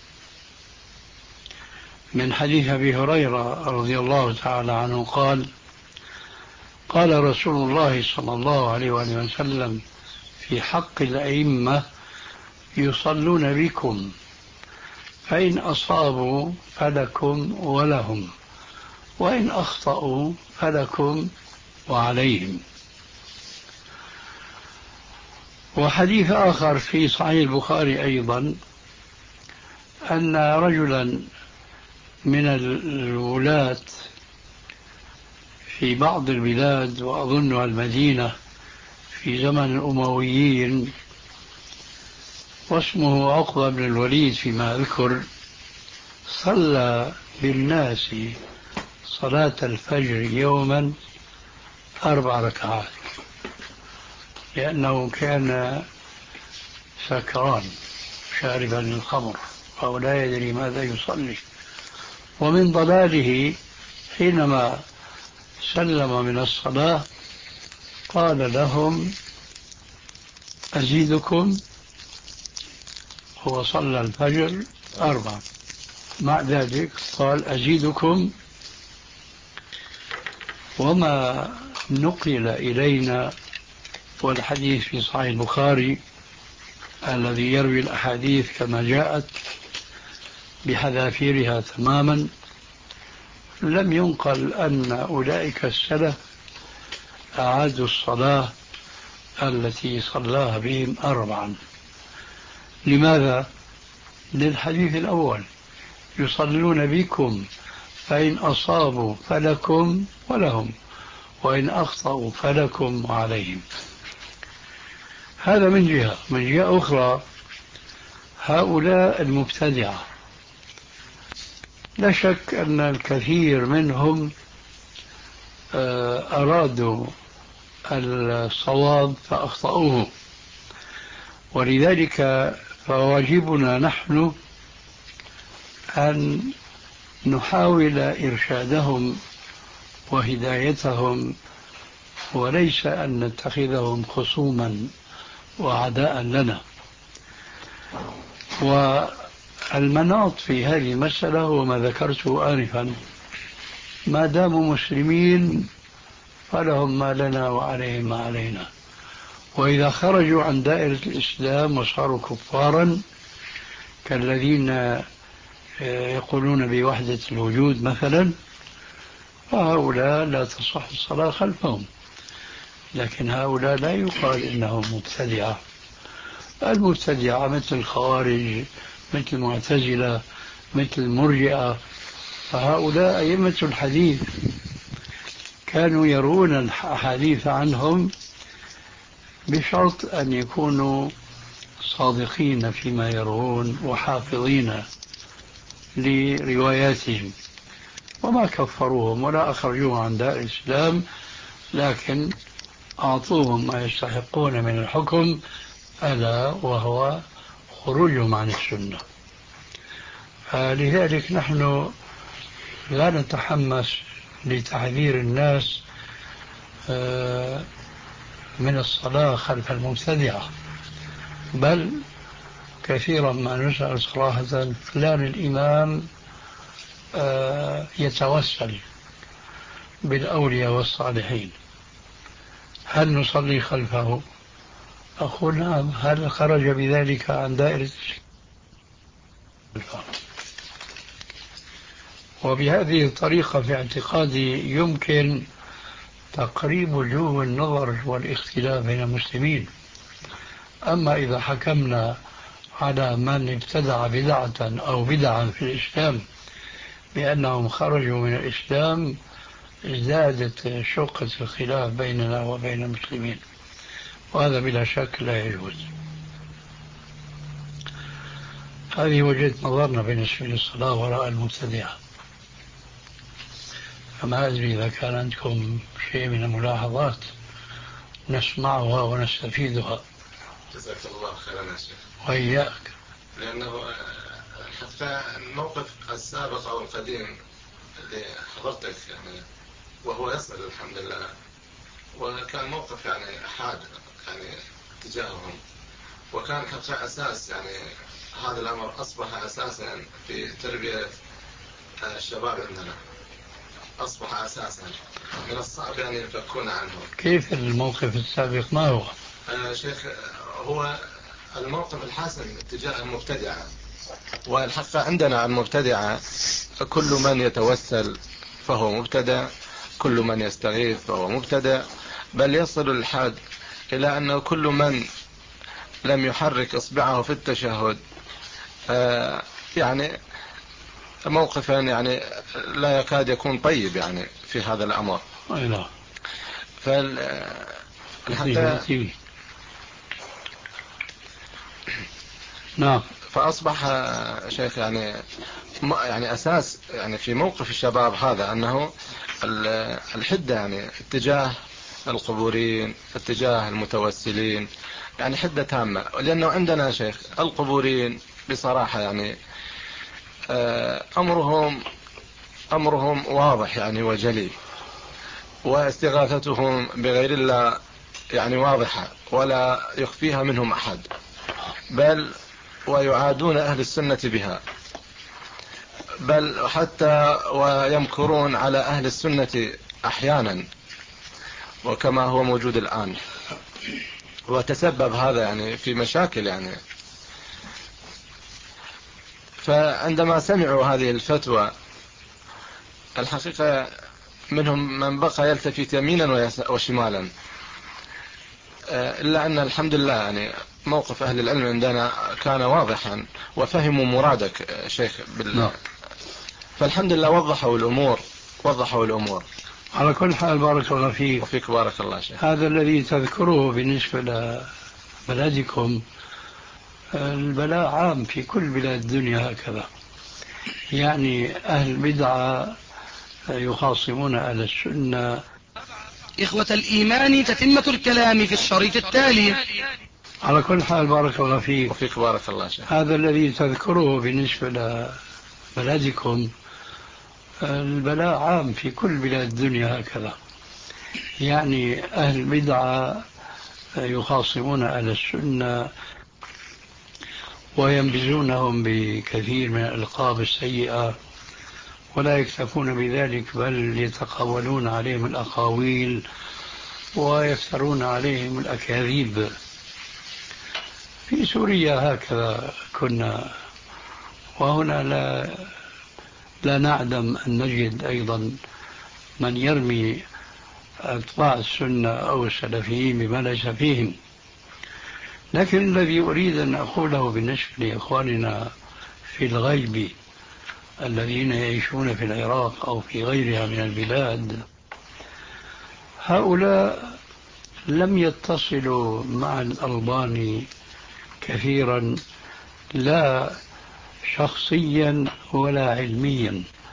من حديث أبي هريرة رضي الله تعالى عنه قال: قال رسول الله صلى الله عليه وسلم في حق الأئمة: يصلون بكم، فإن أصابوا فلكم ولهم، وإن أخطأوا فلكم وعليهم. وحديث آخر في صحيح البخاري أيضا أن رجلا من الولاة في بعض البلاد، وأظنها المدينة في زمن الأمويين، واسمه عقبة بن الوليد فيما أذكر، صلى بالناس صلاة الفجر يوما أربع ركعات، لأنه كان سكران شاربا للخمر أو لا يدري ماذا يصلي. ومن ضلاله حينما سلم من الصلاة قال لهم: أزيدكم؟ هو صلى الفجر أربعة، مع ذلك قال: أزيدكم؟ وما نقل إلينا، والحديث في صحيح البخاري الذي يروي الأحاديث كما جاءت بحذافيرها تماما، لم ينقل أن أولئك السلف أعادوا الصلاة التي صلاها بهم أربعا. لماذا؟ للحديث الأول: يصلون بكم، فإن أصابوا فلكم ولهم، وإن أخطأوا فلكم وعليهم. هذا من جهة. من جهة أخرى، هؤلاء المبتدعة لا شك أن الكثير منهم أرادوا الصواب فأخطأوه، ولذلك فواجبنا نحن أن نحاول إرشادهم وهدايتهم، وليس أن نتخذهم خصوما وعداء لنا. والمناط في هذه المسألة هو ما ذكرته آنفا، ما داموا مسلمين فلهم ما لنا وعليهم ما علينا، وإذا خرجوا عن دائرة الإسلام وصاروا كفارا كالذين يقولون بوحدة الوجود مثلا، فهؤلاء لا تصح الصلاة خلفهم. لكن هؤلاء لا يقال إنهم مبتدعة. المبتدعة مثل الخوارج، مثل المعتزلة، مثل المرجئة، فهؤلاء أئمة الحديث كانوا يرون الحديث عنهم بشرط أن يكونوا صادقين فيما يروون وحافظين لرواياتهم، وما كفروهم ولا أخرجوهم عن دائرة الإسلام، لكن أعطوهم ما يستحقون من الحكم، ألا وهو خروجهم عن السنة. فلذلك نحن لا نتحمس لتحذير الناس من الصلاة خلف المبتدعة، بل كثيرا ما نسأل صراحة فلان الإمام يتوسل بالأولياء والصالحين، هل نصلي خلفه؟ أقول نعم. هل خرج بذلك عن دائرة؟ وبهذه الطريقة في اعتقادي يمكن تقريب وجوه النظر والاختلاف بين المسلمين. أما إذا حكمنا على من ابتدع بدعة أو بدعا في الإسلام بأنهم خرجوا من الإسلام، ازدادت شقة الخلاف بيننا وبين المسلمين، وهذا بلا شك لا يجوز. هذه وجهة نظرنا بالنسبة للصلاة وراء المبتدعة. فما أدري إذا كان عندكم شيء من الملاحظات نسمعها ونستفيدها. جزاك الله خيرا يا شيخ. وإياك. لأنه حتى الموقف السابق أو القديم اللي حضرتك يعني وهو يصل الحمد لله، وكان موقف يعني أحاد يعني تجاههم، وكان حتى أساس يعني هذا الأمر أصبح أساسا في تربية الشباب عندنا، أصبح أساسا من الصعب أن ينفكون عنه. كيف الموقف السابق ما هو؟ آه شيخ، هو الموقف الحاسم تجاه المبتدعة، والحق عندنا المبتدعة كل من يتوسل فهو مبتدع، كل من يستغيث فهو مبتدع، بل يصل الحد إلى أنه كل من لم يحرك إصبعه في التشهد آه يعني موقفا يعني لا يكاد يكون طيب يعني في هذا الأمر. أيوة. فالحتى نعم. فأصبح شيخ يعني يعني أساس يعني في موقف الشباب هذا أنه الحدة يعني اتجاه القبورين، اتجاه المتوسلين، يعني حدة تامة. لأنه عندنا شيخ القبورين بصراحة يعني أمرهم أمرهم واضح يعني وجلي، واستغاثتهم بغير الله يعني واضحة ولا يخفيها منهم أحد، بل ويعادون أهل السنة بها، بل حتى ويمكرون على أهل السنة أحيانا، وكما هو موجود الآن. وتسبب هذا يعني في مشاكل يعني. فعندما سمعوا هذه الفتوى الحقيقة منهم من بقى يلتفت يمينا وشمالا، إلا أن الحمد لله يعني موقف أهل العلم عندنا كان واضحا وفهموا مرادك شيخ بالله. فالحمد لله وضحوا الأمور وضحوا الأمور. على كل حال بارك الله فيك. وفيك بارك الله شيخ. هذا الذي تذكره بالنسبة لبلدكم البلاء عام في كل بلاد الدنيا هكذا، يعني أهل البدعة يخاصمون أهل السنة. إخوة الإيمان تتمة الكلام في الشريط التالي. على كل حال بارك الله فيك. وفيك بارك الله شيخ. هذا الذي تذكره بالنسبة لبلدكم البلاء عام في كل بلاد الدنيا هكذا، يعني أهل البدعة يخاصمون أهل السنة. وينبذونهم بكثير من الألقاب السيئة، ولا يكتفون بذلك بل يتقولون عليهم الأقاويل ويفترون عليهم الأكاذيب. في سوريا هكذا كنا، وهنا لا لا نعدم أن نجد أيضا من يرمي أتباع السنة أو السلفيين بما ليس فيهم. لكن الذي أريد أن أقوله بالنسبة لإخواننا في الغيب الذين يعيشون في العراق أو في غيرها من البلاد، هؤلاء لم يتصلوا مع الألباني كثيرا، لا شخصيا ولا علميا،